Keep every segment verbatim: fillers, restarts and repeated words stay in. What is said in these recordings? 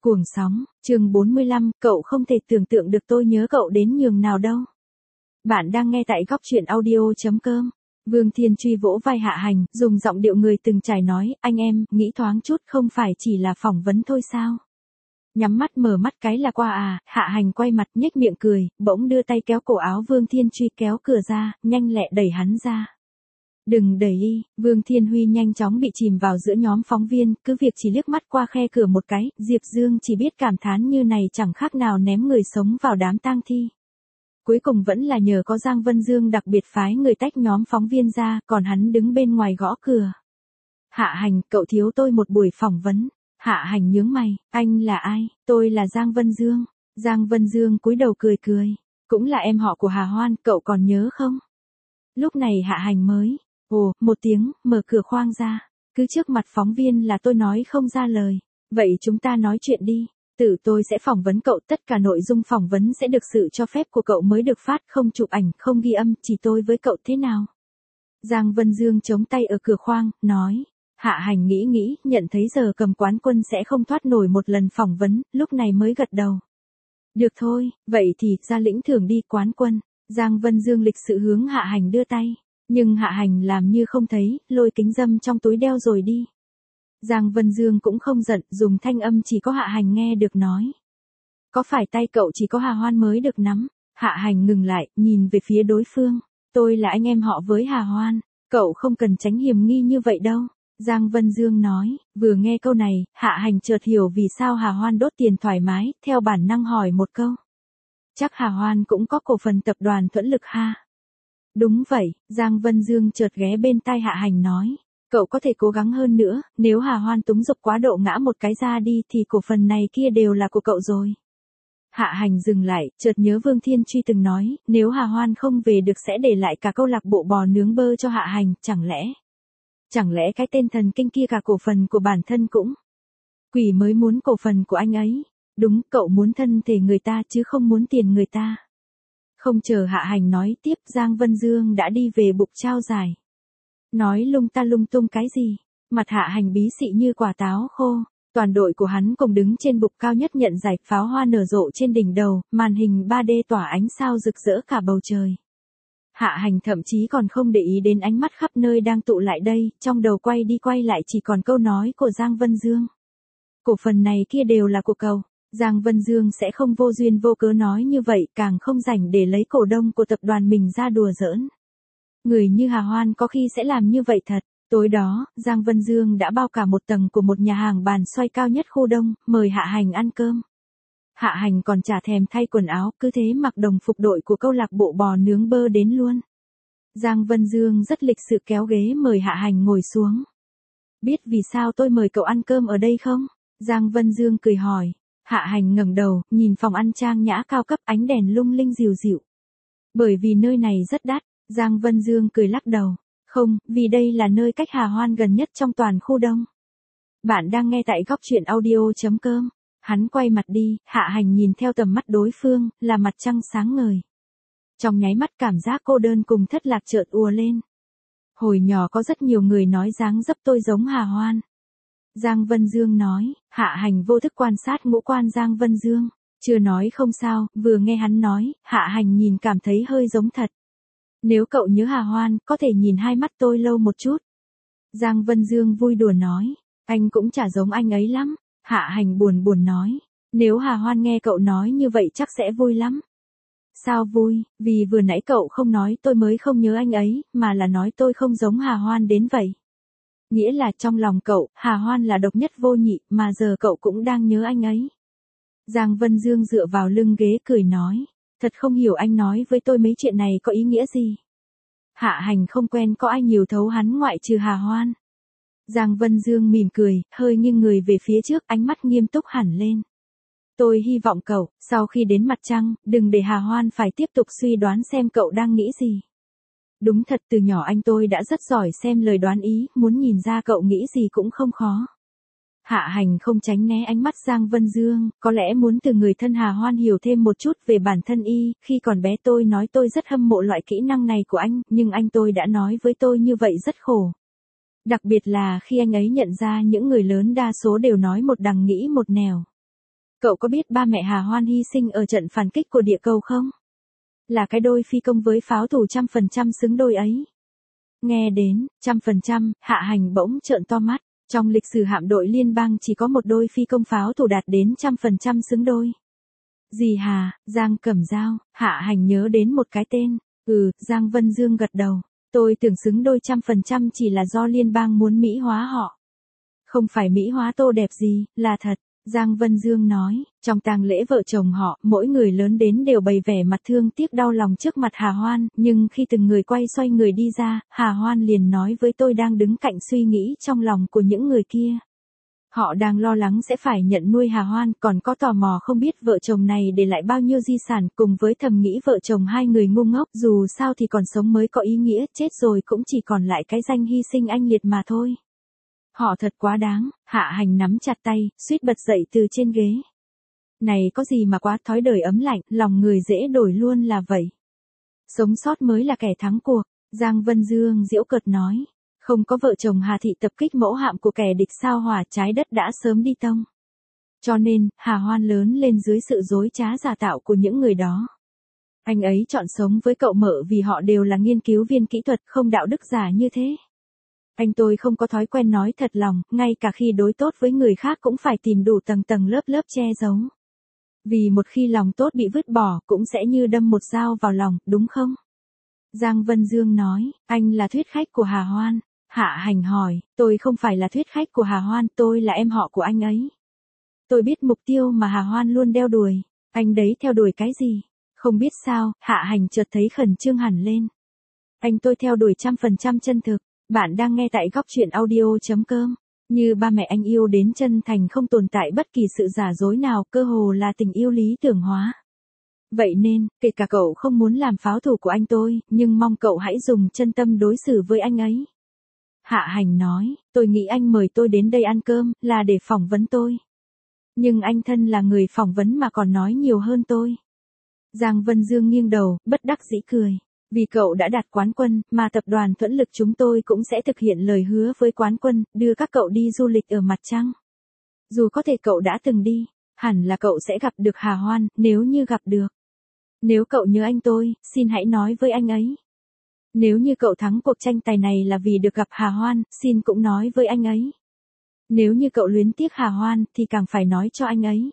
Cuồng sóng, chương bốn mươi lăm, cậu không thể tưởng tượng được tôi nhớ cậu đến nhường nào đâu. Bạn đang nghe tại góc truyện audio.com. Vương Thiên Truy vỗ vai Hạ Hành, dùng giọng điệu người từng trải nói, anh em, nghĩ thoáng chút không phải chỉ là phỏng vấn thôi sao? Nhắm mắt mở mắt cái là qua à, Hạ Hành quay mặt nhếch miệng cười, bỗng đưa tay kéo cổ áo Vương Thiên Truy kéo cửa ra, nhanh lẹ đẩy hắn ra. Đừng đẩy y, Vương Thiên Huy nhanh chóng bị chìm vào giữa nhóm phóng viên, cứ việc chỉ liếc mắt qua khe cửa một cái, Diệp Dương chỉ biết cảm thán như này chẳng khác nào ném người sống vào đám tang thi. Cuối cùng vẫn là nhờ có Giang Vân Dương đặc biệt phái người tách nhóm phóng viên ra, còn hắn đứng bên ngoài gõ cửa. Hạ Hành, cậu thiếu tôi một buổi phỏng vấn. Hạ Hành nhướng mày, anh là ai? Tôi là Giang Vân Dương. Giang Vân Dương cúi đầu cười cười. Cũng là em họ của Hà Hoan, cậu còn nhớ không? Lúc này Hạ Hành mới, ồ, một tiếng, mở cửa khoang ra. Cứ trước mặt phóng viên là tôi nói không ra lời. Vậy chúng ta nói chuyện đi. Tự tôi sẽ phỏng vấn cậu, tất cả nội dung phỏng vấn sẽ được sự cho phép của cậu mới được phát, không chụp ảnh, không ghi âm, chỉ tôi với cậu thế nào? Giang Vân Dương chống tay ở cửa khoang, nói. Hạ Hành nghĩ nghĩ, nhận thấy giờ cầm quán quân sẽ không thoát nổi một lần phỏng vấn, lúc này mới gật đầu. Được thôi, vậy thì ra lĩnh thưởng đi quán quân. Giang Vân Dương lịch sự hướng Hạ Hành đưa tay. Nhưng Hạ Hành làm như không thấy, lôi kính dâm trong túi đeo rồi đi. Giang Vân Dương cũng không giận, dùng thanh âm chỉ có Hạ Hành nghe được nói. Có phải tay cậu chỉ có Hà Hoan mới được nắm? Hạ Hành ngừng lại, nhìn về phía đối phương. Tôi là anh em họ với Hà Hoan, cậu không cần tránh hiểm nghi như vậy đâu. Giang Vân Dương nói, vừa nghe câu này, Hạ Hành chợt hiểu vì sao Hà Hoan đốt tiền thoải mái, theo bản năng hỏi một câu. Chắc Hà Hoan cũng có cổ phần tập đoàn Thuẫn Lực ha? Đúng vậy, Giang Vân Dương chợt ghé bên tai Hạ Hành nói. Cậu có thể cố gắng hơn nữa, nếu Hà Hoan túng dục quá độ ngã một cái ra đi thì cổ phần này kia đều là của cậu rồi. Hạ Hành dừng lại, chợt nhớ Vương Thiên Truy từng nói, nếu Hà Hoan không về được sẽ để lại cả câu lạc bộ bò nướng bơ cho Hạ Hành, chẳng lẽ... Chẳng lẽ cái tên thần kinh kia cả cổ phần của bản thân cũng... Quỷ mới muốn cổ phần của anh ấy. Đúng, cậu muốn thân thể người ta chứ không muốn tiền người ta. Không chờ Hạ Hành nói tiếp, Giang Vân Dương đã đi về bục trao giải. Nói lung ta lung tung cái gì? Mặt Hạ Hành bí xị như quả táo khô. Toàn đội của hắn cùng đứng trên bục cao nhất nhận giải, pháo hoa nở rộ trên đỉnh đầu, màn hình ba D tỏa ánh sao rực rỡ cả bầu trời. Hạ Hành thậm chí còn không để ý đến ánh mắt khắp nơi đang tụ lại đây, trong đầu quay đi quay lại chỉ còn câu nói của Giang Vân Dương. Cổ phần này kia đều là của cậu. Giang Vân Dương sẽ không vô duyên vô cớ nói như vậy, càng không rảnh để lấy cổ đông của tập đoàn mình ra đùa giỡn. Người như Hà Hoan có khi sẽ làm như vậy thật. Tối đó, Giang Vân Dương đã bao cả một tầng của một nhà hàng bàn xoay cao nhất khu đông, mời Hạ Hành ăn cơm. Hạ Hành còn chả thèm thay quần áo, cứ thế mặc đồng phục đội của câu lạc bộ bò nướng bơ đến luôn. Giang Vân Dương rất lịch sự kéo ghế mời Hạ Hành ngồi xuống. Biết vì sao tôi mời cậu ăn cơm ở đây không? Giang Vân Dương cười hỏi. Hạ Hành ngẩng đầu, nhìn phòng ăn trang nhã cao cấp, ánh đèn lung linh dịu dịu. Bởi vì nơi này rất đắt. Giang Vân Dương cười lắc đầu. Không, vì đây là nơi cách Hà Hoan gần nhất trong toàn khu đông. Bạn đang nghe tại góc truyện audio.com. Hắn quay mặt đi, Hạ Hành nhìn theo tầm mắt đối phương, là mặt trăng sáng ngời. Trong nháy mắt cảm giác cô đơn cùng thất lạc chợt ùa lên. Hồi nhỏ có rất nhiều người nói dáng dấp tôi giống Hà Hoan. Giang Vân Dương nói, Hạ Hành vô thức quan sát ngũ quan Giang Vân Dương. Chưa nói không sao, vừa nghe hắn nói, Hạ Hành nhìn cảm thấy hơi giống thật. Nếu cậu nhớ Hà Hoan, có thể nhìn hai mắt tôi lâu một chút. Giang Vân Dương vui đùa nói, anh cũng chả giống anh ấy lắm. Hạ Hành buồn buồn nói, nếu Hà Hoan nghe cậu nói như vậy chắc sẽ vui lắm. Sao vui, vì vừa nãy cậu không nói tôi mới không nhớ anh ấy, mà là nói tôi không giống Hà Hoan đến vậy. Nghĩa là trong lòng cậu, Hà Hoan là độc nhất vô nhị, mà giờ cậu cũng đang nhớ anh ấy. Giang Vân Dương dựa vào lưng ghế cười nói, thật không hiểu anh nói với tôi mấy chuyện này có ý nghĩa gì. Hạ Hành không quen có ai nhiều thấu hắn ngoại trừ Hà Hoan. Giang Vân Dương mỉm cười, hơi nghiêng người về phía trước, ánh mắt nghiêm túc hẳn lên. Tôi hy vọng cậu, sau khi đến mặt trăng, đừng để Hà Hoan phải tiếp tục suy đoán xem cậu đang nghĩ gì. Đúng thật, từ nhỏ anh tôi đã rất giỏi xem lời đoán ý, muốn nhìn ra cậu nghĩ gì cũng không khó. Hạ Hành không tránh né ánh mắt Giang Vân Dương, có lẽ muốn từ người thân Hà Hoan hiểu thêm một chút về bản thân y, khi còn bé tôi nói tôi rất hâm mộ loại kỹ năng này của anh, nhưng anh tôi đã nói với tôi như vậy rất khổ. Đặc biệt là khi anh ấy nhận ra những người lớn đa số đều nói một đằng nghĩ một nẻo. Cậu có biết ba mẹ Hà Hoan hy sinh ở trận phản kích của địa cầu không? Là cái đôi phi công với pháo thủ trăm phần trăm xứng đôi ấy. Nghe đến, trăm phần trăm, Hạ Hành bỗng trợn to mắt. Trong lịch sử hạm đội liên bang chỉ có một đôi phi công pháo thủ đạt đến trăm phần trăm xứng đôi. Gì hà, Giang Cẩm Dao, Hạ Hành nhớ đến một cái tên. Ừ, Giang Vân Dương gật đầu. Tôi tưởng xứng đôi trăm phần trăm chỉ là do liên bang muốn mỹ hóa họ. Không phải mỹ hóa tô đẹp gì, là thật. Giang Vân Dương nói, trong tang lễ vợ chồng họ, mỗi người lớn đến đều bày vẻ mặt thương tiếc đau lòng trước mặt Hà Hoan, nhưng khi từng người quay xoay người đi ra, Hà Hoan liền nói với tôi đang đứng cạnh suy nghĩ trong lòng của những người kia. Họ đang lo lắng sẽ phải nhận nuôi Hà Hoan, còn có tò mò không biết vợ chồng này để lại bao nhiêu di sản, cùng với thầm nghĩ vợ chồng hai người ngu ngốc, dù sao thì còn sống mới có ý nghĩa, chết rồi cũng chỉ còn lại cái danh hy sinh anh liệt mà thôi. Họ thật quá đáng, Hạ Hành nắm chặt tay, suýt bật dậy từ trên ghế. Này có gì mà quá, thói đời ấm lạnh, lòng người dễ đổi luôn là vậy. Sống sót mới là kẻ thắng cuộc, Giang Vân Dương giễu cợt nói. Không có vợ chồng Hà Thị tập kích mẫu hạm của kẻ địch sao hỏa, trái đất đã sớm đi tông. Cho nên, Hà Hoan lớn lên dưới sự dối trá giả tạo của những người đó. Anh ấy chọn sống với cậu mợ vì họ đều là nghiên cứu viên kỹ thuật không đạo đức giả như thế. Anh tôi không có thói quen nói thật lòng, ngay cả khi đối tốt với người khác cũng phải tìm đủ tầng tầng lớp lớp che giấu. Vì một khi lòng tốt bị vứt bỏ cũng sẽ như đâm một dao vào lòng, đúng không? Giang Vân Dương nói, anh là thuyết khách của Hà Hoan. Hạ Hành hỏi, tôi không phải là thuyết khách của Hà Hoan, tôi là em họ của anh ấy. Tôi biết mục tiêu mà Hà Hoan luôn đeo đuổi, anh đấy theo đuổi cái gì? Không biết sao, Hạ Hành chợt thấy khẩn trương hẳn lên. Anh tôi theo đuổi trăm phần trăm chân thực. Bạn đang nghe tại góc truyện audio.com. Như ba mẹ anh yêu đến chân thành, không tồn tại bất kỳ sự giả dối nào, cơ hồ là tình yêu lý tưởng hóa. Vậy nên, kể cả cậu không muốn làm pháo thủ của anh tôi, nhưng mong cậu hãy dùng chân tâm đối xử với anh ấy. Hạ Hành nói, tôi nghĩ anh mời tôi đến đây ăn cơm, là để phỏng vấn tôi. Nhưng anh thân là người phỏng vấn mà còn nói nhiều hơn tôi. Giang Vân Dương nghiêng đầu, bất đắc dĩ cười. Vì cậu đã đạt quán quân, mà tập đoàn Thuẫn Lực chúng tôi cũng sẽ thực hiện lời hứa với quán quân, đưa các cậu đi du lịch ở mặt trăng. Dù có thể cậu đã từng đi, hẳn là cậu sẽ gặp được Hà Hoan, nếu như gặp được. Nếu cậu nhớ anh tôi, xin hãy nói với anh ấy. Nếu như cậu thắng cuộc tranh tài này là vì được gặp Hà Hoan, xin cũng nói với anh ấy. Nếu như cậu luyến tiếc Hà Hoan, thì càng phải nói cho anh ấy.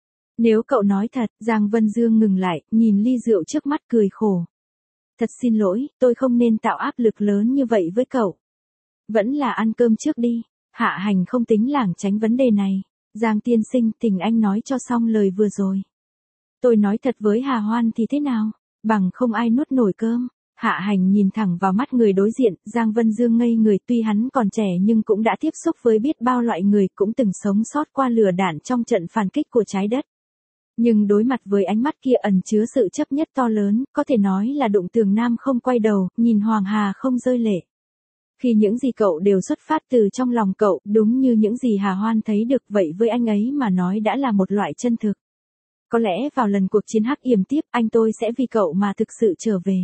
Nếu cậu nói thật, Giang Vân Dương ngừng lại, nhìn ly rượu trước mắt cười khổ. Thật xin lỗi, tôi không nên tạo áp lực lớn như vậy với cậu. Vẫn là ăn cơm trước đi. Hạ Hành không tính lảng tránh vấn đề này. Giang tiên sinh, tình anh nói cho xong lời vừa rồi. Tôi nói thật với Hà Hoan thì thế nào? Bằng không ai nuốt nổi cơm. Hạ Hành nhìn thẳng vào mắt người đối diện, Giang Vân Dương ngây người, tuy hắn còn trẻ nhưng cũng đã tiếp xúc với biết bao loại người, cũng từng sống sót qua lửa đạn trong trận phản kích của trái đất. Nhưng đối mặt với ánh mắt kia ẩn chứa sự chấp nhất to lớn, có thể nói là đụng tường nam không quay đầu, nhìn Hoàng Hà không rơi lệ. Khi những gì cậu đều xuất phát từ trong lòng cậu, đúng như những gì Hà Hoan thấy được, vậy với anh ấy mà nói đã là một loại chân thực. Có lẽ vào lần cuộc chiến hắc yểm tiếp, anh tôi sẽ vì cậu mà thực sự trở về.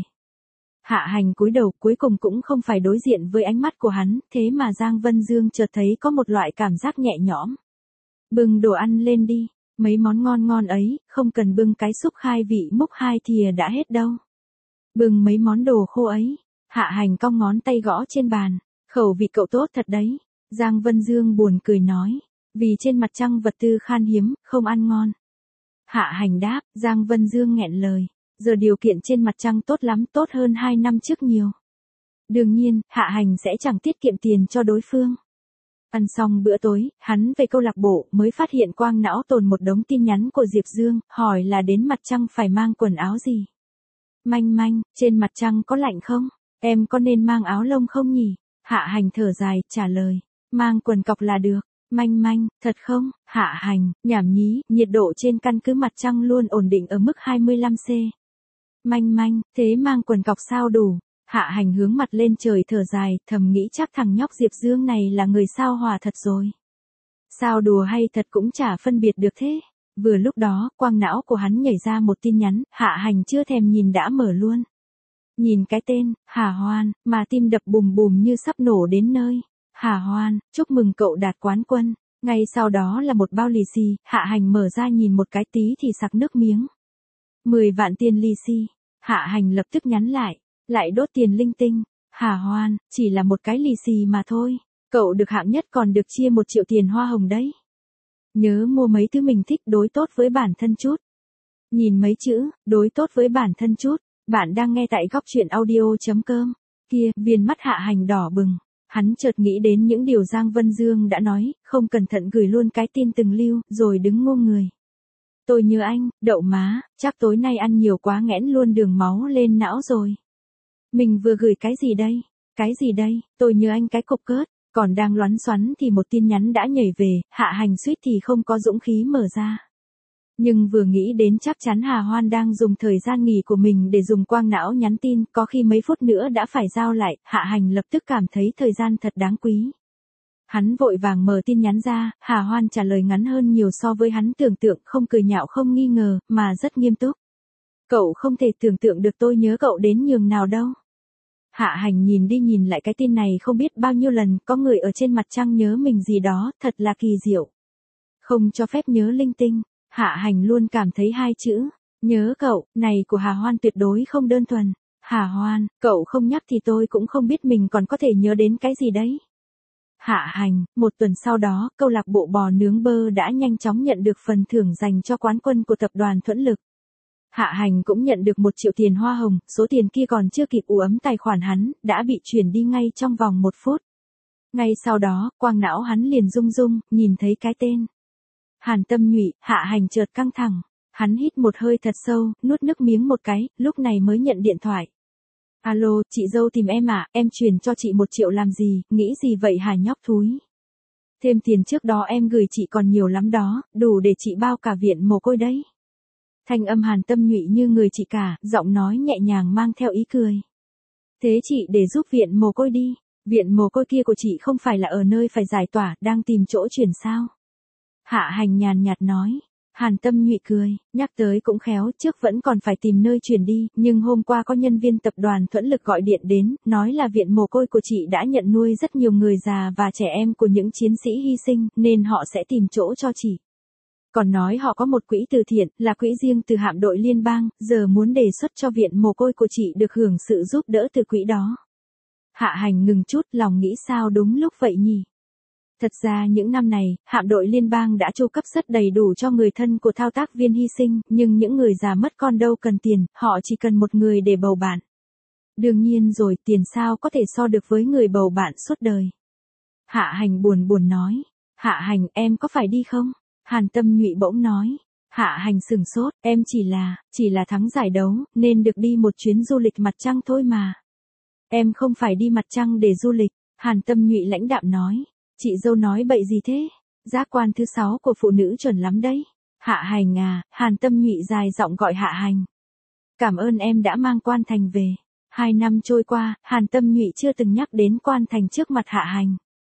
Hạ Hành cúi đầu, cuối cùng cũng không phải đối diện với ánh mắt của hắn, thế mà Giang Vân Dương chợt thấy có một loại cảm giác nhẹ nhõm. Bưng đồ ăn lên đi. Mấy món ngon ngon ấy, không cần bưng cái xúc khai vị múc hai thìa đã hết đâu. Bưng mấy món đồ khô ấy. Hạ Hành cong ngón tay gõ trên bàn. Khẩu vị cậu tốt thật đấy. Giang Vân Dương buồn cười nói. Vì trên mặt trăng vật tư khan hiếm, không ăn ngon. Hạ Hành đáp, Giang Vân Dương nghẹn lời. Giờ điều kiện trên mặt trăng tốt lắm, tốt hơn hai năm trước nhiều. Đương nhiên, Hạ Hành sẽ chẳng tiết kiệm tiền cho đối phương. Ăn xong bữa tối, hắn về câu lạc bộ mới phát hiện quang não tồn một đống tin nhắn của Diệp Dương, hỏi là đến mặt trăng phải mang quần áo gì. Manh manh, trên mặt trăng có lạnh không? Em có nên mang áo lông không nhỉ? Hạ Hành thở dài, trả lời. Mang quần cọc là được. Manh manh, thật không? Hạ Hành, nhảm nhí, nhiệt độ trên căn cứ mặt trăng luôn ổn định ở mức hai mươi lăm độ C. Manh manh, thế mang quần cọc sao đủ? Hạ Hành hướng mặt lên trời thở dài, thầm nghĩ chắc thằng nhóc Diệp Dương này là người sao hỏa thật rồi. Sao đùa hay thật cũng chả phân biệt được thế. Vừa lúc đó, quang não của hắn nhảy ra một tin nhắn, Hạ Hành chưa thèm nhìn đã mở luôn. Nhìn cái tên, Hà Hoan, mà tim đập bùm bùm như sắp nổ đến nơi. Hà Hoan, chúc mừng cậu đạt quán quân. Ngay sau đó là một bao lì xì, Hạ Hành mở ra nhìn một cái tí thì sặc nước miếng. mười vạn tiền lì xì, Hạ Hành lập tức nhắn lại, lại đốt tiền linh tinh. Hà Hoan, chỉ là một cái lì xì mà thôi, cậu được hạng nhất còn được chia một triệu tiền hoa hồng đấy. Nhớ mua mấy thứ mình thích, đối tốt với bản thân chút. Nhìn mấy chữ, đối tốt với bản thân chút, bạn đang nghe tại góc chuyện audio.com. Kia, viên mắt Hạ Hành đỏ bừng. Hắn chợt nghĩ đến những điều Giang Vân Dương đã nói, không cẩn thận gửi luôn cái tin từng lưu, rồi đứng ngô người. Tôi nhớ anh, đậu má, chắc tối nay ăn nhiều quá nghẽn luôn đường máu lên não rồi. Mình vừa gửi cái gì đây? Cái gì đây? Tôi nhớ anh cái cục cớt. Còn đang loắn xoắn thì một tin nhắn đã nhảy về, Hạ Hành suýt thì không có dũng khí mở ra. Nhưng vừa nghĩ đến chắc chắn Hà Hoan đang dùng thời gian nghỉ của mình để dùng quang não nhắn tin, có khi mấy phút nữa đã phải giao lại, Hạ Hành lập tức cảm thấy thời gian thật đáng quý. Hắn vội vàng mở tin nhắn ra, Hà Hoan trả lời ngắn hơn nhiều so với hắn tưởng tượng, không cười nhạo không nghi ngờ, mà rất nghiêm túc. Cậu không thể tưởng tượng được tôi nhớ cậu đến nhường nào đâu. Hạ Hành nhìn đi nhìn lại cái tin này không biết bao nhiêu lần, có người ở trên mặt trăng nhớ mình gì đó, thật là kỳ diệu. Không cho phép nhớ linh tinh, Hạ Hành luôn cảm thấy hai chữ, nhớ cậu, này của Hà Hoan tuyệt đối không đơn thuần. Hà Hoan, cậu không nhắc thì tôi cũng không biết mình còn có thể nhớ đến cái gì đấy. Hạ Hành, một tuần sau đó, câu lạc bộ bò nướng bơ đã nhanh chóng nhận được phần thưởng dành cho quán quân của tập đoàn Thuẫn Lực. Hạ Hành cũng nhận được một triệu tiền hoa hồng, số tiền kia còn chưa kịp ù ấm tài khoản hắn, đã bị chuyển đi ngay trong vòng một phút. Ngay sau đó, quang não hắn liền rung rung, nhìn thấy cái tên. Hàn Tâm Nhụy, Hạ Hành chợt căng thẳng. Hắn hít một hơi thật sâu, nuốt nước miếng một cái, lúc này mới nhận điện thoại. Alo, chị dâu tìm em à, em chuyển cho chị một triệu làm gì, nghĩ gì vậy hả nhóc thúi. Thêm tiền trước đó em gửi chị còn nhiều lắm đó, đủ để chị bao cả viện mồ côi đấy. Thanh âm Hàn Tâm Nhụy như người chị cả, giọng nói nhẹ nhàng mang theo ý cười. Thế chị để giúp viện mồ côi đi, viện mồ côi kia của chị không phải là ở nơi phải giải tỏa, đang tìm chỗ chuyển sao. Hạ Hành nhàn nhạt nói. Hàn Tâm Nhụy cười, nhắc tới cũng khéo, trước vẫn còn phải tìm nơi chuyển đi, nhưng hôm qua có nhân viên tập đoàn Thuẫn Lực gọi điện đến, nói là viện mồ côi của chị đã nhận nuôi rất nhiều người già và trẻ em của những chiến sĩ hy sinh, nên họ sẽ tìm chỗ cho chị. Còn nói họ có một quỹ từ thiện, là quỹ riêng từ hạm đội liên bang, giờ muốn đề xuất cho viện mồ côi của chị được hưởng sự giúp đỡ từ quỹ đó. Hạ Hành ngừng chút, lòng nghĩ sao đúng lúc vậy nhỉ? Thật ra những năm này, hạm đội liên bang đã chu cấp rất đầy đủ cho người thân của thao tác viên hy sinh, nhưng những người già mất con đâu cần tiền, họ chỉ cần một người để bầu bạn. Đương nhiên rồi, tiền sao có thể so được với người bầu bạn suốt đời. Hạ Hành buồn buồn nói. Hạ Hành, em có phải đi không? Hàn Tâm Nhụy bỗng nói. Hạ Hành sừng sốt, em chỉ là, chỉ là thắng giải đấu, nên được đi một chuyến du lịch mặt trăng thôi mà. Em không phải đi mặt trăng để du lịch, Hàn Tâm Nhụy lãnh đạm nói. Chị dâu nói bậy gì thế? Giác quan thứ sáu của phụ nữ chuẩn lắm đấy. Hạ Hành à, Hàn Tâm Nhụy dài giọng gọi Hạ Hành. Cảm ơn em đã mang Quan Thành về. Hai năm trôi qua, Hàn Tâm Nhụy chưa từng nhắc đến Quan Thành trước mặt Hạ Hành.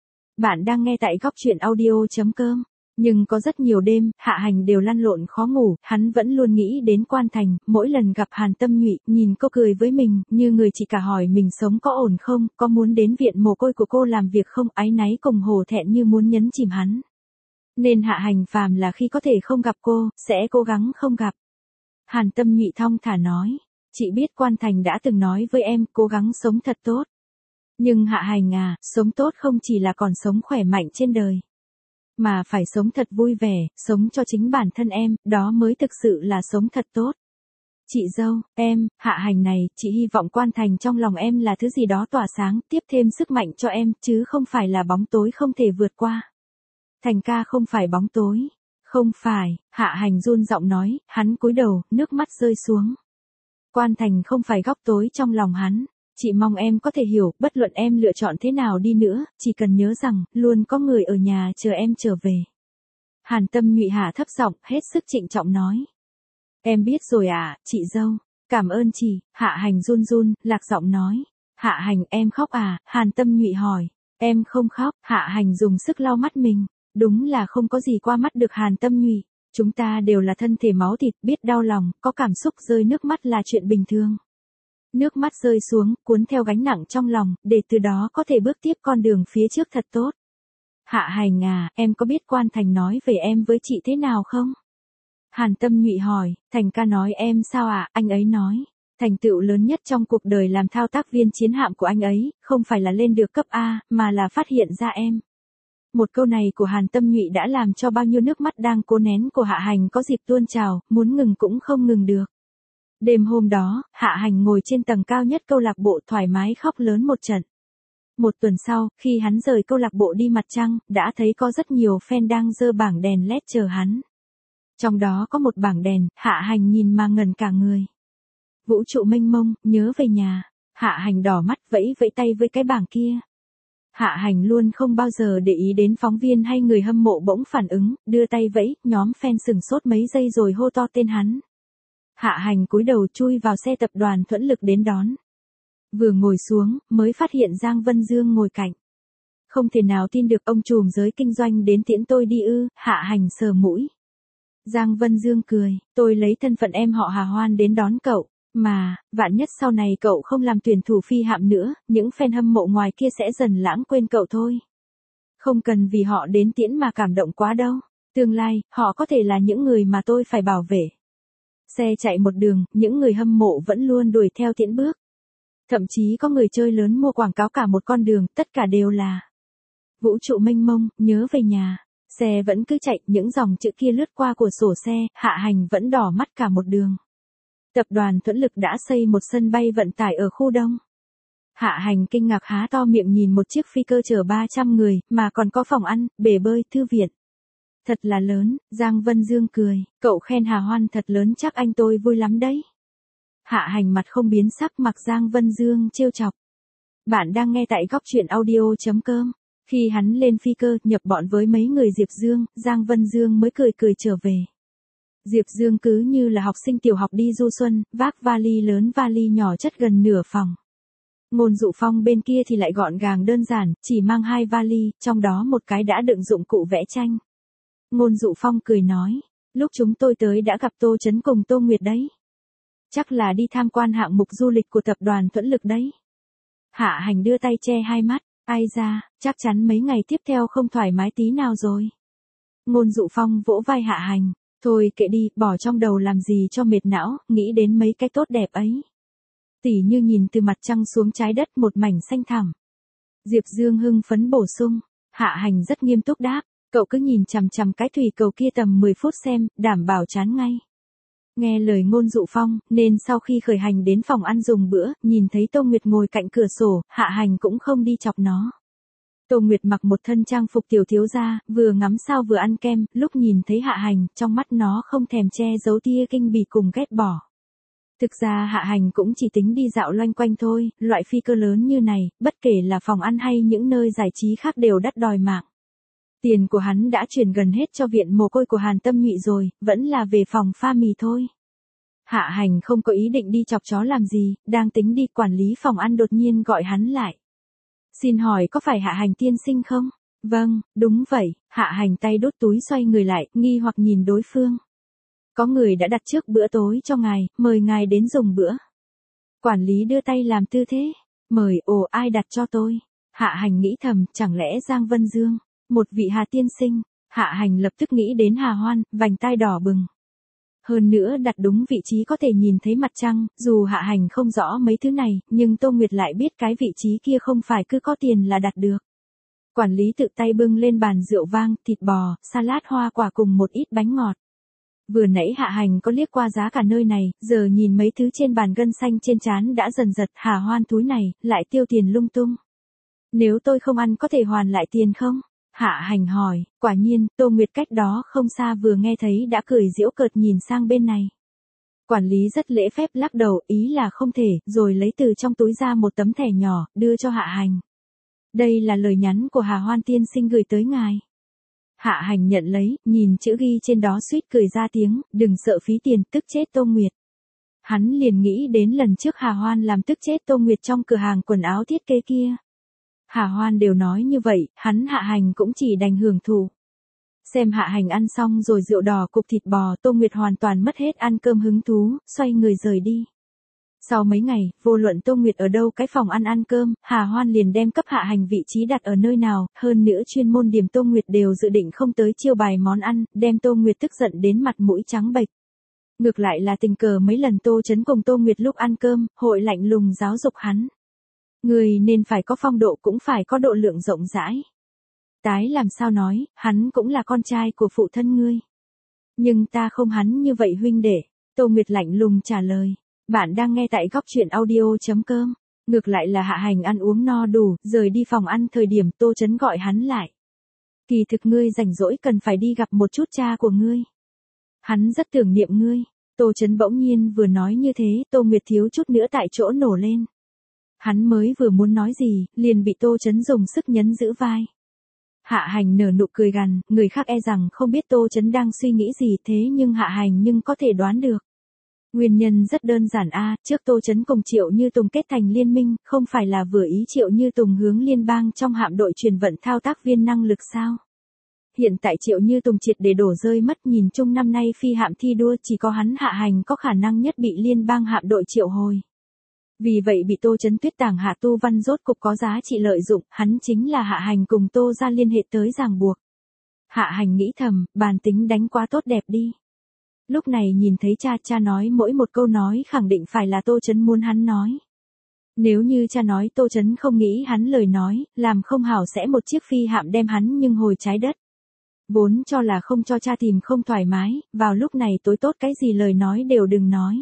Bạn đang nghe tại góc chuyện audio.com. Nhưng có rất nhiều đêm, Hạ Hành đều lăn lộn khó ngủ, hắn vẫn luôn nghĩ đến Quan Thành, mỗi lần gặp Hàn Tâm Nhụy, nhìn cô cười với mình, như người chị cả hỏi mình sống có ổn không, có muốn đến viện mồ côi của cô làm việc không, áy náy cùng hổ thẹn như muốn nhấn chìm hắn. Nên Hạ Hành phàm là khi có thể không gặp cô, sẽ cố gắng không gặp. Hàn Tâm Nhụy thong thả nói, chị biết Quan Thành đã từng nói với em, cố gắng sống thật tốt. Nhưng Hạ Hành à, sống tốt không chỉ là còn sống khỏe mạnh trên đời. Mà phải sống thật vui vẻ, sống cho chính bản thân em, đó mới thực sự là sống thật tốt. Chị dâu, em, Hạ Hành này, chị hy vọng Quan Thành trong lòng em là thứ gì đó tỏa sáng, tiếp thêm sức mạnh cho em, chứ không phải là bóng tối không thể vượt qua. Thành ca không phải bóng tối. Không phải, Hạ Hành run giọng nói, hắn cúi đầu, nước mắt rơi xuống. Quan Thành không phải góc tối trong lòng hắn. Chị mong em có thể hiểu, bất luận em lựa chọn thế nào đi nữa, chỉ cần nhớ rằng, luôn có người ở nhà chờ em trở về. Hàn Tâm Nhụy hạ thấp giọng, hết sức trịnh trọng nói. Em biết rồi à, chị dâu. Cảm ơn chị, Hạ Hành run run, lạc giọng nói. Hạ Hành, em khóc à, Hàn Tâm Nhụy hỏi. Em không khóc, Hạ Hành dùng sức lau mắt mình. Đúng là không có gì qua mắt được Hàn Tâm Nhụy. Chúng ta đều là thân thể máu thịt, biết đau lòng, có cảm xúc rơi nước mắt là chuyện bình thường. Nước mắt rơi xuống, cuốn theo gánh nặng trong lòng, để từ đó có thể bước tiếp con đường phía trước thật tốt. Hạ Hành à, em có biết Quan Thành nói về em với chị thế nào không? Hàn Tâm Nhụy hỏi, Thành ca nói em sao ạ? À? Anh ấy nói, thành tựu lớn nhất trong cuộc đời làm thao tác viên chiến hạm của anh ấy, không phải là lên được cấp A, mà là phát hiện ra em. Một câu này của Hàn Tâm Nhụy đã làm cho bao nhiêu nước mắt đang cố nén của Hạ Hành có dịp tuôn trào, muốn ngừng cũng không ngừng được. Đêm hôm đó, Hạ Hành ngồi trên tầng cao nhất câu lạc bộ thoải mái khóc lớn một trận. Một tuần sau, khi hắn rời câu lạc bộ đi mặt trăng, đã thấy có rất nhiều fan đang giơ bảng đèn led chờ hắn. Trong đó có một bảng đèn, Hạ Hành nhìn mà ngẩn cả người. Vũ trụ mênh mông, nhớ về nhà. Hạ Hành đỏ mắt vẫy vẫy tay với cái bảng kia. Hạ Hành luôn không bao giờ để ý đến phóng viên hay người hâm mộ bỗng phản ứng, đưa tay vẫy, nhóm fan sừng sốt mấy giây rồi hô to tên hắn. Hạ Hành cúi đầu chui vào xe tập đoàn Thuẫn Lực đến đón. Vừa ngồi xuống, mới phát hiện Giang Vân Dương ngồi cạnh. Không thể nào tin được ông trùm giới kinh doanh đến tiễn tôi đi ư, Hạ Hành sờ mũi. Giang Vân Dương cười, tôi lấy thân phận em họ Hà Hoan đến đón cậu, mà, vạn nhất sau này cậu không làm tuyển thủ phi hạm nữa, những fan hâm mộ ngoài kia sẽ dần lãng quên cậu thôi. Không cần vì họ đến tiễn mà cảm động quá đâu, tương lai, họ có thể là những người mà tôi phải bảo vệ. Xe chạy một đường, những người hâm mộ vẫn luôn đuổi theo tiễn bước. Thậm chí có người chơi lớn mua quảng cáo cả một con đường, tất cả đều là vũ trụ mênh mông, nhớ về nhà. Xe vẫn cứ chạy, những dòng chữ kia lướt qua cửa sổ xe, Hạ Hành vẫn đỏ mắt cả một đường. Tập đoàn Thuẫn Lực đã xây một sân bay vận tải ở khu đông. Hạ Hành kinh ngạc há to miệng nhìn một chiếc phi cơ chở ba trăm người, mà còn có phòng ăn, bể bơi, thư viện. Thật là lớn, Giang Vân Dương cười, cậu khen Hà Hoan thật lớn chắc anh tôi vui lắm đấy. Hạ Hành mặt không biến sắc mặc Giang Vân Dương trêu chọc. Bạn đang nghe tại góc truyện audio chấm com. Khi hắn lên phi cơ, nhập bọn với mấy người Diệp Dương, Giang Vân Dương mới cười cười trở về. Diệp Dương cứ như là học sinh tiểu học đi du xuân, vác vali lớn vali nhỏ chất gần nửa phòng. Ngôn Dụ Phong bên kia thì lại gọn gàng đơn giản, chỉ mang hai vali, trong đó một cái đã đựng dụng cụ vẽ tranh. Ngôn Dụ Phong cười nói, lúc chúng tôi tới đã gặp Tô Chấn cùng Tô Nguyệt đấy. Chắc là đi tham quan hạng mục du lịch của tập đoàn Thuẫn Lực đấy. Hạ Hành đưa tay che hai mắt, ai ra, chắc chắn mấy ngày tiếp theo không thoải mái tí nào rồi. Ngôn Dụ Phong vỗ vai Hạ Hành, thôi kệ đi, bỏ trong đầu làm gì cho mệt não, nghĩ đến mấy cái tốt đẹp ấy. Tỉ như nhìn từ mặt trăng xuống trái đất một mảnh xanh thẳm. Diệp Dương hưng phấn bổ sung, Hạ Hành rất nghiêm túc đáp, cậu cứ nhìn chằm chằm cái thủy cầu kia tầm mười phút xem, đảm bảo chán ngay. Nghe lời Ngôn Dụ Phong, nên sau khi khởi hành đến phòng ăn dùng bữa, nhìn thấy Tô Nguyệt ngồi cạnh cửa sổ, Hạ Hành cũng không đi chọc nó. Tô Nguyệt mặc một thân trang phục tiểu thiếu gia, vừa ngắm sao vừa ăn kem, lúc nhìn thấy Hạ Hành, trong mắt nó không thèm che giấu tia kinh bỉ cùng ghét bỏ. Thực ra Hạ Hành cũng chỉ tính đi dạo loanh quanh thôi, loại phi cơ lớn như này, bất kể là phòng ăn hay những nơi giải trí khác đều đắt đòi mạng. Tiền của hắn đã chuyển gần hết cho viện mồ côi của Hàn Tâm Nhụy rồi, vẫn là về phòng pha mì thôi. Hạ Hành không có ý định đi chọc chó làm gì, đang tính đi, quản lý phòng ăn đột nhiên gọi hắn lại. Xin hỏi có phải Hạ Hành tiên sinh không? Vâng, đúng vậy, Hạ Hành tay đút túi xoay người lại, nghi hoặc nhìn đối phương. Có người đã đặt trước bữa tối cho ngài, mời ngài đến dùng bữa. Quản lý đưa tay làm tư thế. Mời, ồ ai đặt cho tôi? Hạ Hành nghĩ thầm, chẳng lẽ Giang Vân Dương? Một vị Hà tiên sinh. Hạ Hành lập tức nghĩ đến Hà Hoan, vành tai đỏ bừng. Hơn nữa đặt đúng vị trí có thể nhìn thấy mặt trăng, dù Hạ Hành không rõ mấy thứ này, nhưng Tô Nguyệt lại biết cái vị trí kia không phải cứ có tiền là đặt được. Quản lý tự tay bưng lên bàn rượu vang, thịt bò, salad hoa quả cùng một ít bánh ngọt. Vừa nãy Hạ Hành có liếc qua giá cả nơi này, giờ nhìn mấy thứ trên bàn gân xanh trên trán đã dần giật, Hà Hoan túi này, lại tiêu tiền lung tung. Nếu tôi không ăn có thể hoàn lại tiền không? Hạ Hành hỏi, quả nhiên, Tô Nguyệt cách đó không xa vừa nghe thấy đã cười giễu cợt nhìn sang bên này. Quản lý rất lễ phép lắc đầu, ý là không thể, rồi lấy từ trong túi ra một tấm thẻ nhỏ, đưa cho Hạ Hành. Đây là lời nhắn của Hà Hoan tiên sinh gửi tới ngài. Hạ Hành nhận lấy, nhìn chữ ghi trên đó suýt cười ra tiếng, đừng sợ phí tiền, tức chết Tô Nguyệt. Hắn liền nghĩ đến lần trước Hà Hoan làm tức chết Tô Nguyệt trong cửa hàng quần áo thiết kế kia. Hà Hoan đều nói như vậy, hắn Hạ Hành cũng chỉ đành hưởng thụ. Xem Hạ Hành ăn xong rồi rượu đỏ cục thịt bò, Tô Nguyệt hoàn toàn mất hết ăn cơm hứng thú, xoay người rời đi. Sau mấy ngày, vô luận Tô Nguyệt ở đâu cái phòng ăn ăn cơm, Hà Hoan liền đem cấp Hạ Hành vị trí đặt ở nơi nào, hơn nữa chuyên môn điểm Tô Nguyệt đều dự định không tới chiêu bài món ăn, đem Tô Nguyệt tức giận đến mặt mũi trắng bệch. Ngược lại là tình cờ mấy lần Tô Chấn cùng Tô Nguyệt lúc ăn cơm, hội lạnh lùng giáo dục hắn. Người nên phải có phong độ cũng phải có độ lượng rộng rãi. Tái làm sao nói, hắn cũng là con trai của phụ thân ngươi. Nhưng ta không hắn như vậy huynh đệ, Tô Nguyệt lạnh lùng trả lời. Bạn đang nghe tại góc chuyện audio.com. Ngược lại là Hạ Hành ăn uống no đủ, rời đi phòng ăn thời điểm Tô Chấn gọi hắn lại. Kỳ thực ngươi rảnh rỗi cần phải đi gặp một chút cha của ngươi. Hắn rất tưởng niệm ngươi. Tô Chấn bỗng nhiên vừa nói như thế, Tô Nguyệt thiếu chút nữa tại chỗ nổ lên. Hắn mới vừa muốn nói gì, liền bị Tô Chấn dùng sức nhấn giữ vai. Hạ Hành nở nụ cười gằn, người khác e rằng không biết Tô Chấn đang suy nghĩ gì thế nhưng Hạ Hành nhưng có thể đoán được. Nguyên nhân rất đơn giản a, trước Tô Chấn cùng Triệu Như Tùng kết thành liên minh, không phải là vừa ý Triệu Như Tùng hướng liên bang trong hạm đội truyền vận thao tác viên năng lực sao? Hiện tại Triệu Như Tùng triệt để đổ rơi mất, nhìn chung năm nay phi hạm thi đua chỉ có hắn Hạ Hành có khả năng nhất bị liên bang hạm đội triệu hồi. Vì vậy bị Tô Chấn tuyết tàng Hạ Tu Văn rốt cục có giá trị lợi dụng, hắn chính là Hạ Hành cùng Tô ra liên hệ tới ràng buộc. Hạ Hành nghĩ thầm, bàn tính đánh quá tốt đẹp đi. Lúc này nhìn thấy cha, cha nói mỗi một câu nói khẳng định phải là Tô Chấn muốn hắn nói. Nếu như cha nói Tô Chấn không nghĩ hắn lời nói, làm không hảo sẽ một chiếc phi hạm đem hắn nhưng hồi trái đất. Vốn cho là không cho cha tìm không thoải mái, vào lúc này tối tốt cái gì lời nói đều đừng nói.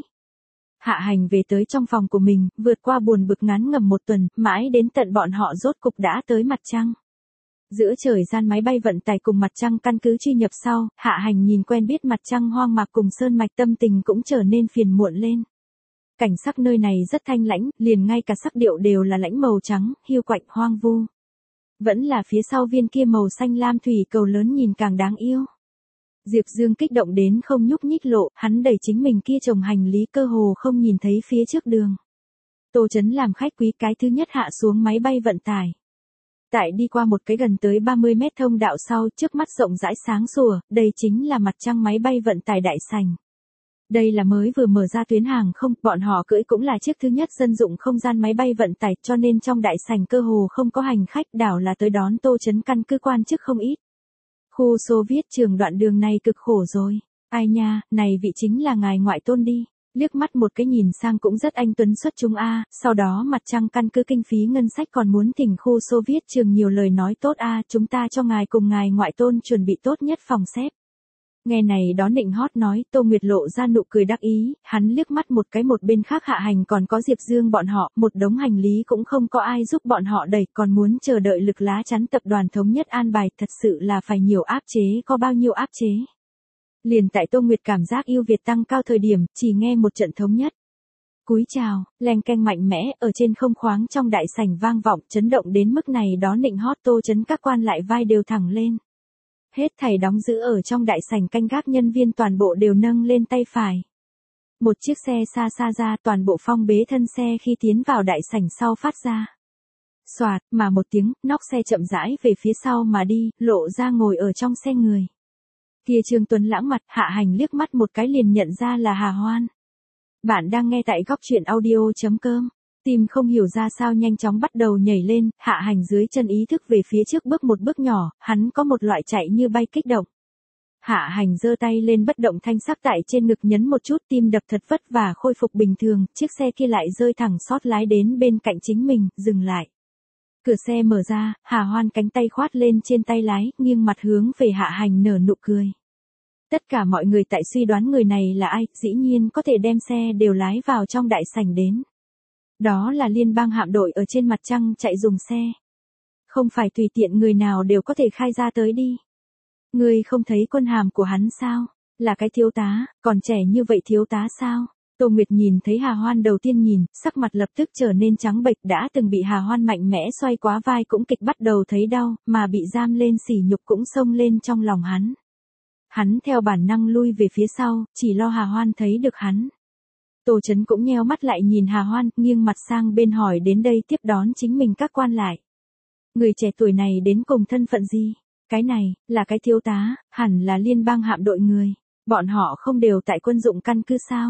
Hạ Hành về tới trong phòng của mình, vượt qua buồn bực ngắn ngầm một tuần, mãi đến tận bọn họ rốt cục đã tới mặt trăng. Giữa trời gian máy bay vận tải cùng mặt trăng căn cứ truy nhập sau, Hạ Hành nhìn quen biết mặt trăng hoang mạc cùng sơn mạch tâm tình cũng trở nên phiền muộn lên. Cảnh sắc nơi này rất thanh lãnh, liền ngay cả sắc điệu đều là lãnh màu trắng, hiu quạnh hoang vu. Vẫn là phía sau viên kia màu xanh lam thủy cầu lớn nhìn càng đáng yêu. Diệp Dương kích động đến không nhúc nhích lộ, hắn đẩy chính mình kia chồng hành lý cơ hồ không nhìn thấy phía trước đường. Tô Chấn làm khách quý cái thứ nhất hạ xuống máy bay vận tải. Tại đi qua một cái gần tới ba mươi mét thông đạo sau, trước mắt rộng rãi sáng sủa, đây chính là mặt trăng máy bay vận tải đại sảnh. Đây là mới vừa mở ra tuyến hàng không, bọn họ cưỡi cũng là chiếc thứ nhất dân dụng không gian máy bay vận tải, cho nên trong đại sảnh cơ hồ không có hành khách, đảo là tới đón Tô Chấn căn cứ quan chức không ít. Khu Xô Viết trường đoạn đường này cực khổ rồi. Ai nha, này vị chính là ngài ngoại tôn đi. Liếc mắt một cái nhìn sang cũng rất anh tuấn xuất chúng a, sau đó mặt trăng căn cứ kinh phí ngân sách còn muốn thỉnh khu Xô Viết trường nhiều lời nói tốt a, chúng ta cho ngài cùng ngài ngoại tôn chuẩn bị tốt nhất phòng xếp. Nghe này đó nịnh hót nói, Tô Nguyệt lộ ra nụ cười đắc ý, hắn liếc mắt một cái một bên khác Hạ Hành còn có Diệp Dương bọn họ, một đống hành lý cũng không có ai giúp bọn họ đẩy, còn muốn chờ đợi lực lá chắn tập đoàn thống nhất an bài, thật sự là phải nhiều áp chế, có bao nhiêu áp chế. Liền tại Tô Nguyệt cảm giác yêu Việt tăng cao thời điểm, chỉ nghe một trận thống nhất. Cúi chào, leng keng mạnh mẽ, ở trên không khoáng trong đại sảnh vang vọng, chấn động đến mức này đó nịnh hót Tô Chấn các quan lại vai đều thẳng lên. Hết thảy đóng giữ ở trong đại sảnh canh gác nhân viên toàn bộ đều nâng lên tay phải. Một chiếc xe xa xa ra, toàn bộ phong bế thân xe khi tiến vào đại sảnh sau phát ra. Xoạt, mà một tiếng, nóc xe chậm rãi về phía sau mà đi, lộ ra ngồi ở trong xe người. Kia Trương Tuấn lãng mặt, Hạ Hành liếc mắt một cái liền nhận ra là Hà Hoan. Bạn đang nghe tại góc chuyện audio.com. Tim không hiểu ra sao nhanh chóng bắt đầu nhảy lên, Hạ Hành dưới chân ý thức về phía trước bước một bước nhỏ, hắn có một loại chạy như bay kích động. Hạ Hành giơ tay lên bất động thanh sắc tại trên ngực nhấn một chút, tim đập thật vất vả khôi phục bình thường, chiếc xe kia lại rơi thẳng xót lái đến bên cạnh chính mình, dừng lại. Cửa xe mở ra, Hà Hoan cánh tay khoát lên trên tay lái, nghiêng mặt hướng về Hạ Hành nở nụ cười. Tất cả mọi người tại suy đoán người này là ai, dĩ nhiên có thể đem xe đều lái vào trong đại sảnh đến. Đó là liên bang hạm đội ở trên mặt trăng chạy dùng xe. Không phải tùy tiện người nào đều có thể khai ra tới đi. Ngươi không thấy quân hàm của hắn sao? Là cái thiếu tá, còn trẻ như vậy thiếu tá sao? Tô Nguyệt nhìn thấy Hà Hoan đầu tiên nhìn, sắc mặt lập tức trở nên trắng bệch, đã từng bị Hà Hoan mạnh mẽ xoay quá vai cũng kịch bắt đầu thấy đau, mà bị giam lên sỉ nhục cũng xông lên trong lòng hắn. Hắn theo bản năng lui về phía sau, chỉ lo Hà Hoan thấy được hắn. Tô Chấn cũng nheo mắt lại nhìn Hà Hoan, nghiêng mặt sang bên hỏi đến đây tiếp đón chính mình các quan lại. Người trẻ tuổi này đến cùng thân phận gì? Cái này, là cái thiếu tá, hẳn là liên bang hạm đội người. Bọn họ không đều tại quân dụng căn cứ sao?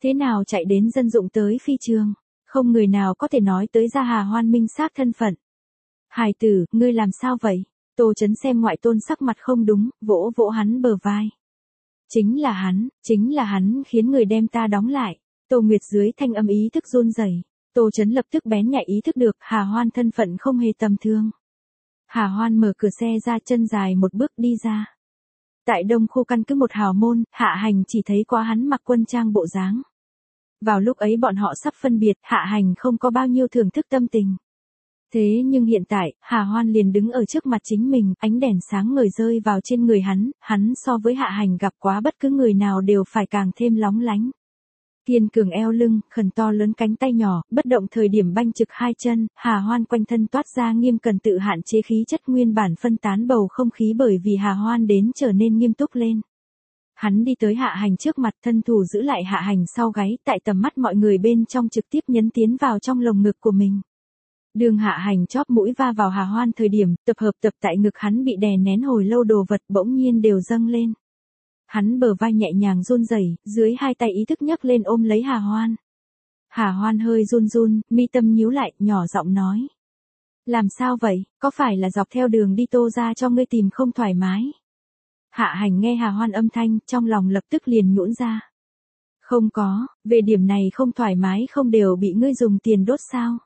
Thế nào chạy đến dân dụng tới phi trường, không người nào có thể nói tới ra Hà Hoan minh xác thân phận. Hài tử, ngươi làm sao vậy? Tô Chấn xem ngoại tôn sắc mặt không đúng, vỗ vỗ hắn bờ vai. Chính là hắn, chính là hắn khiến người đem ta đóng lại. Tô Nguyệt dưới thanh âm ý thức run rẩy. Tô Chấn lập tức bén nhạy ý thức được Hà Hoan thân phận không hề tầm thường. Hà Hoan mở cửa xe ra, chân dài một bước đi ra. Tại đông khu căn cứ một hào môn, Hạ Hành chỉ thấy qua hắn mặc quân trang bộ dáng. Vào lúc ấy bọn họ sắp phân biệt, Hạ Hành không có bao nhiêu thưởng thức tâm tình. Thế nhưng hiện tại, Hà Hoan liền đứng ở trước mặt chính mình, ánh đèn sáng ngời rơi vào trên người hắn, hắn so với Hạ Hành gặp quá bất cứ người nào đều phải càng thêm lóng lánh. Kiên cường eo lưng, khẩn to lớn cánh tay nhỏ, bất động thời điểm banh trực hai chân, Hà Hoan quanh thân toát ra nghiêm cần tự hạn chế khí chất, nguyên bản phân tán bầu không khí bởi vì Hà Hoan đến trở nên nghiêm túc lên. Hắn đi tới Hạ Hành trước mặt, thân thủ giữ lại Hạ Hành sau gáy, tại tầm mắt mọi người bên trong trực tiếp nhấn tiến vào trong lồng ngực của mình. Đường Hạ Hành chóp mũi va vào Hà Hoan thời điểm, tập hợp tập tại ngực hắn bị đè nén hồi lâu đồ vật bỗng nhiên đều dâng lên. Hắn bờ vai nhẹ nhàng run rẩy, dưới hai tay ý thức nhấc lên ôm lấy Hà Hoan. Hà Hoan hơi run run, mi tâm nhíu lại, nhỏ giọng nói. Làm sao vậy, có phải là dọc theo đường đi Tô ra cho ngươi tìm không thoải mái? Hạ Hành nghe Hà Hoan âm thanh, trong lòng lập tức liền nhũn ra. Không có, về điểm này không thoải mái không đều bị ngươi dùng tiền đốt sao?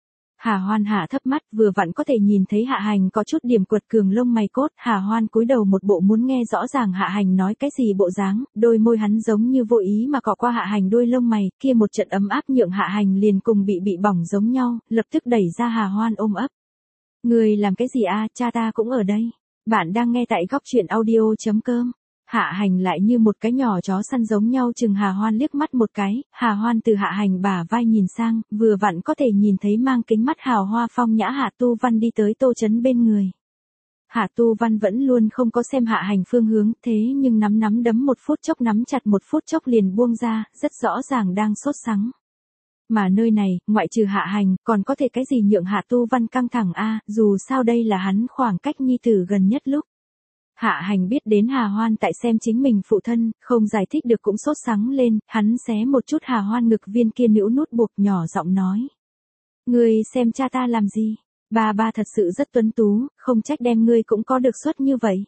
Hà Hoan hạ thấp mắt, vừa vặn có thể nhìn thấy Hạ Hành có chút điểm quật cường lông mày cốt. Hà Hoan cúi đầu một bộ muốn nghe rõ ràng Hạ Hành nói cái gì bộ dáng, đôi môi hắn giống như vô ý mà cọ qua Hạ Hành đuôi lông mày, kia một trận ấm áp nhượng Hạ Hành liền cùng bị bị bỏng giống nhau, lập tức đẩy ra Hà Hoan ôm ấp. Người làm cái gì a, cha ta cũng ở đây. Bạn đang nghe tại góc truyện audio chấm com. Hạ Hành lại như một cái nhỏ chó săn giống nhau chừng Hà Hoan liếc mắt một cái, Hà Hoan từ Hạ Hành bả vai nhìn sang, vừa vặn có thể nhìn thấy mang kính mắt hào hoa phong nhã Hạ Tu Văn đi tới Tô Chấn bên người. Hạ Tu Văn vẫn luôn không có xem Hạ Hành phương hướng, thế nhưng nắm nắm đấm một phút chốc nắm chặt một phút chốc liền buông ra, rất rõ ràng đang sốt sắng. Mà nơi này, ngoại trừ Hạ Hành, còn có thể cái gì nhượng Hạ Tu Văn căng thẳng a, dù sao đây là hắn khoảng cách nhi tử gần nhất lúc. Hạ Hành biết đến Hà Hoan tại xem chính mình phụ thân, không giải thích được cũng sốt sắng lên, hắn xé một chút Hà Hoan ngực viên kia nữ nút buộc, nhỏ giọng nói. Ngươi xem cha ta làm gì? Ba ba thật sự rất tuấn tú, không trách đem ngươi cũng có được suất như vậy.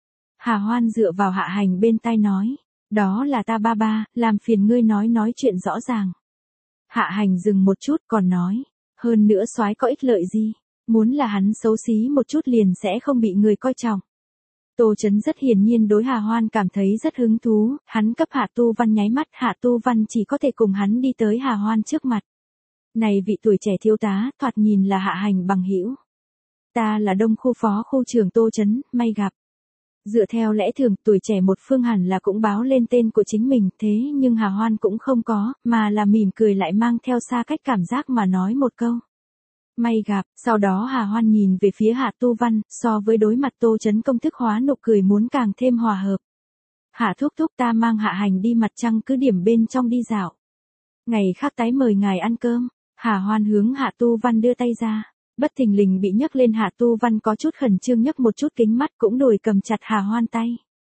Hà Hoan dựa vào Hạ Hành bên tai nói. Đó là ta ba ba, làm phiền ngươi nói nói chuyện rõ ràng. Hạ Hành dừng một chút còn nói. Hơn nữa soái có ích lợi gì? Muốn là hắn xấu xí một chút liền sẽ không bị người coi trọng. Tô Chấn rất hiển nhiên đối Hà Hoan cảm thấy rất hứng thú, hắn cấp Hạ Tu Văn nháy mắt, Hạ Tu Văn chỉ có thể cùng hắn đi tới Hà Hoan trước mặt. Này vị tuổi trẻ thiếu tá, thoạt nhìn là Hạ Hành bằng hữu. Ta là Đông khu phó khu trưởng Tô Chấn, may gặp. Dựa theo lẽ thường, tuổi trẻ một phương hẳn là cũng báo lên tên của chính mình, thế nhưng Hà Hoan cũng không có, mà là mỉm cười lại mang theo xa cách cảm giác mà nói một câu. May gặp, sau đó Hà Hoan nhìn về phía Hạ Tu Văn, so với đối mặt Tô Chấn công thức hóa nụ cười muốn càng thêm hòa hợp. Hạ thúc thúc, ta mang Hạ Hành đi mặt trăng cứ điểm bên trong đi dạo. Ngày khác tái mời ngài ăn cơm. Hà Hoan hướng Hạ Tu Văn đưa tay ra. Bất thình lình bị nhấc lên, Hạ Tu Văn có chút khẩn trương nhấc một chút kính mắt, cũng đuổi cầm chặt Hà Hoan tay.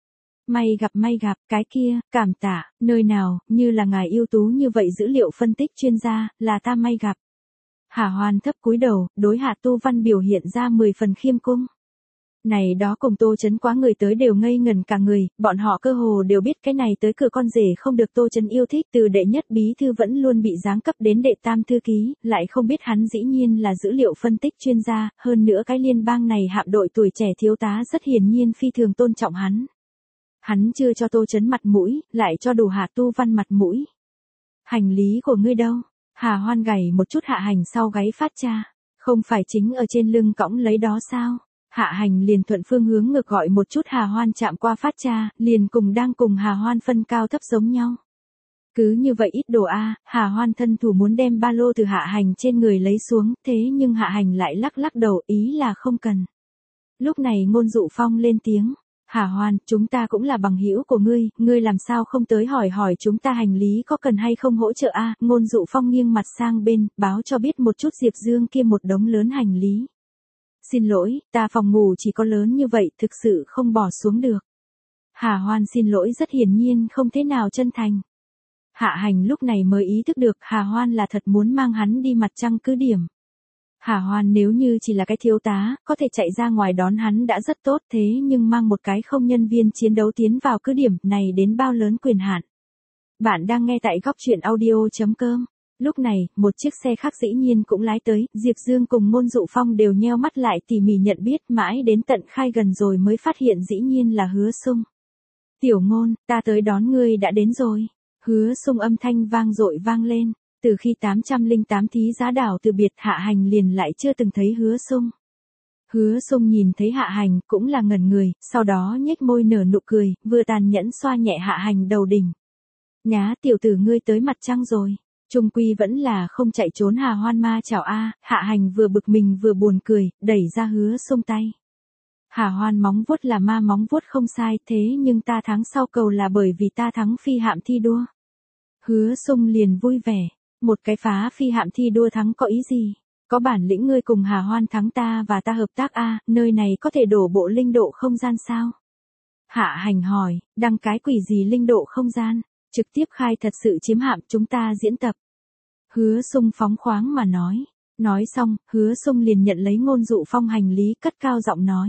May gặp may gặp, cái kia, cảm tạ, nơi nào, như là ngài ưu tú như vậy dữ liệu phân tích chuyên gia, là ta may gặp. Hà Hoan thấp cúi đầu, đối Hạ Tu Văn biểu hiện ra mười phần khiêm cung. Này đó cùng Tô Chấn quá người tới đều ngây ngẩn cả người, bọn họ cơ hồ đều biết cái này tới cửa con rể không được Tô Chấn yêu thích, từ đệ nhất bí thư vẫn luôn bị giáng cấp đến đệ tam thư ký, lại không biết hắn dĩ nhiên là dữ liệu phân tích chuyên gia, hơn nữa cái liên bang này hạm đội tuổi trẻ thiếu tá rất hiển nhiên phi thường tôn trọng hắn. Hắn chưa cho Tô Chấn mặt mũi, lại cho đủ Hạ Tu Văn mặt mũi. Hành lý của ngươi đâu? Hà Hoan gảy một chút Hạ Hành sau gáy phát cha. Không phải chính ở trên lưng cõng lấy đó sao? Hạ Hành liền thuận phương hướng ngược gọi một chút Hà Hoan chạm qua phát cha, liền cùng đang cùng Hà Hoan phân cao thấp giống nhau. Cứ như vậy ít đồ a, Hà Hoan thân thủ muốn đem ba lô từ Hạ Hành trên người lấy xuống, thế nhưng Hạ Hành lại lắc lắc đầu, ý là không cần. Lúc này Ngôn Dụ Phong lên tiếng. Hà Hoan, chúng ta cũng là bằng hữu của ngươi, ngươi làm sao không tới hỏi hỏi chúng ta hành lý có cần hay không hỗ trợ a? À? Ngôn Dụ Phong nghiêng mặt sang bên, báo cho biết một chút Diệp Dương kia một đống lớn hành lý. Xin lỗi, ta phòng ngủ chỉ có lớn như vậy, thực sự không bỏ xuống được. Hà Hoan xin lỗi rất hiển nhiên không thế nào chân thành. Hạ Hành lúc này mới ý thức được Hà Hoan là thật muốn mang hắn đi mặt trăng cứ điểm. Hà Hoan nếu như chỉ là cái thiếu tá, có thể chạy ra ngoài đón hắn đã rất tốt, thế nhưng mang một cái không nhân viên chiến đấu tiến vào cứ điểm này đến bao lớn quyền hạn. Bạn đang nghe tại góc truyện audio chấm com. Lúc này, một chiếc xe khác dĩ nhiên cũng lái tới, Diệp Dương cùng Ngôn Dụ Phong đều nheo mắt lại tỉ mỉ nhận biết, mãi đến tận khai gần rồi mới phát hiện dĩ nhiên là Hứa Sung. Tiểu Ngôn, ta tới đón ngươi đã đến rồi. Hứa Sung âm thanh vang dội vang lên. Từ khi tám trăm lẻ tám thí giá đảo từ biệt, Hạ Hành liền lại chưa từng thấy Hứa Sung. Hứa Sung nhìn thấy Hạ Hành cũng là ngẩn người, sau đó nhếch môi nở nụ cười, vừa tàn nhẫn xoa nhẹ Hạ Hành đầu đỉnh. Nhá, tiểu tử ngươi tới mặt trăng rồi. Trung quy vẫn là không chạy trốn Hà Hoan ma chào a. Hạ Hành vừa bực mình vừa buồn cười, đẩy ra Hứa Sung tay. Hà Hoan móng vuốt là ma móng vuốt không sai, thế nhưng ta thắng sau cầu là bởi vì ta thắng phi hạm thi đua. Hứa Sung liền vui vẻ, một cái phá phi hạm thi đua thắng có ý gì? Có bản lĩnh ngươi cùng Hà Hoan thắng ta và ta hợp tác a, nơi này có thể đổ bộ linh độ không gian sao? Hạ Hành hỏi, đăng cái quỷ gì linh độ không gian, trực tiếp khai thật sự chiếm hạm chúng ta diễn tập. Hứa Sung phóng khoáng mà nói, nói xong, Hứa Sung liền nhận lấy Ngôn Dụ Phong hành lý, cất cao giọng nói.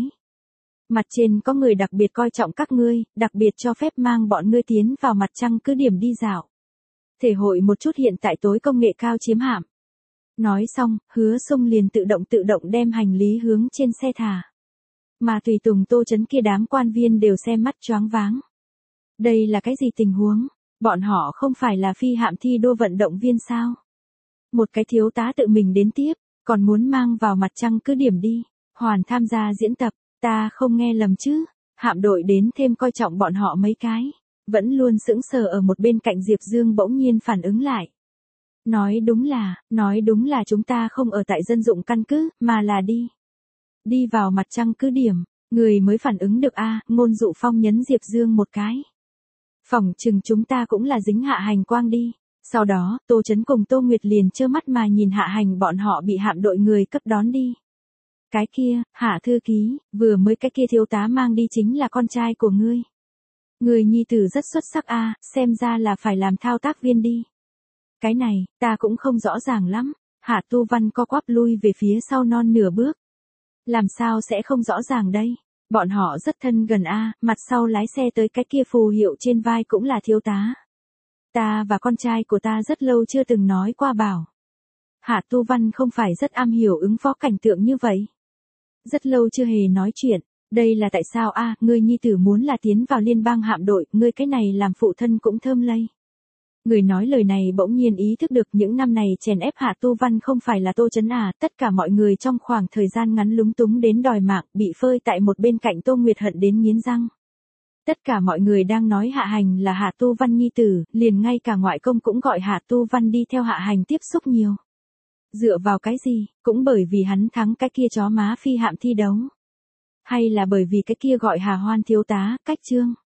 Mặt trên có người đặc biệt coi trọng các ngươi, đặc biệt cho phép mang bọn ngươi tiến vào mặt trăng cứ điểm đi dạo. Thể hội một chút hiện tại tối công nghệ cao chiếm hạm. Nói xong, Hứa Sung liền tự động tự động đem hành lý hướng trên xe thả. Mà tùy tùng Tô Chấn kia đám quan viên đều xem mắt choáng váng. Đây là cái gì tình huống? Bọn họ không phải là phi hạm thi đua vận động viên sao? Một cái thiếu tá tự mình đến tiếp, còn muốn mang vào mặt trăng cứ điểm đi, hoàn tham gia diễn tập, ta không nghe lầm chứ? Hạm đội đến thêm coi trọng bọn họ mấy cái. Vẫn luôn sững sờ ở một bên cạnh Diệp Dương bỗng nhiên phản ứng lại. Nói đúng là, nói đúng là chúng ta không ở tại dân dụng căn cứ, mà là đi. Đi vào mặt trăng cứ điểm, người mới phản ứng được a. Ngôn Dụ Phong nhấn Diệp Dương một cái. Phỏng chừng chúng ta cũng là dính Hạ Hành quang đi. Sau đó, Tô Chấn cùng Tô Nguyệt liền trơ mắt mà nhìn Hạ Hành bọn họ bị hạm đội người cấp đón đi. Cái kia, Hạ thư ký, vừa mới cái kia thiếu tá mang đi chính là con trai của ngươi. Người nhi tử rất xuất sắc a, xem ra là phải làm thao tác viên đi. Cái này, ta cũng không rõ ràng lắm. Hạ Tu Văn co quắp lui về phía sau non nửa bước. Làm sao sẽ không rõ ràng đây? Bọn họ rất thân gần a, mặt sau lái xe tới cái kia phù hiệu trên vai cũng là thiếu tá. Ta và con trai của ta rất lâu chưa từng nói qua bảo. Hạ Tu Văn không phải rất am hiểu ứng phó cảnh tượng như vậy. Rất lâu chưa hề nói chuyện. Đây là tại sao a, à, ngươi nhi tử muốn là tiến vào liên bang hạm đội, ngươi cái này làm phụ thân cũng thơm lây. Người nói lời này bỗng nhiên ý thức được những năm này chèn ép Hạ Tu Văn không phải là Tô Chấn à, tất cả mọi người trong khoảng thời gian ngắn lúng túng đến đòi mạng, bị phơi tại một bên cạnh Tô Nguyệt hận đến nghiến răng. Tất cả mọi người đang nói Hạ Hành là Hạ Tu Văn nhi tử, liền ngay cả ngoại công cũng gọi Hạ Tu Văn đi theo Hạ Hành tiếp xúc nhiều. Dựa vào cái gì, cũng bởi vì hắn thắng cái kia chó má phi hạm thi đấu. Hay là bởi vì cái kia gọi Hà Hoan thiếu tá, cách trương.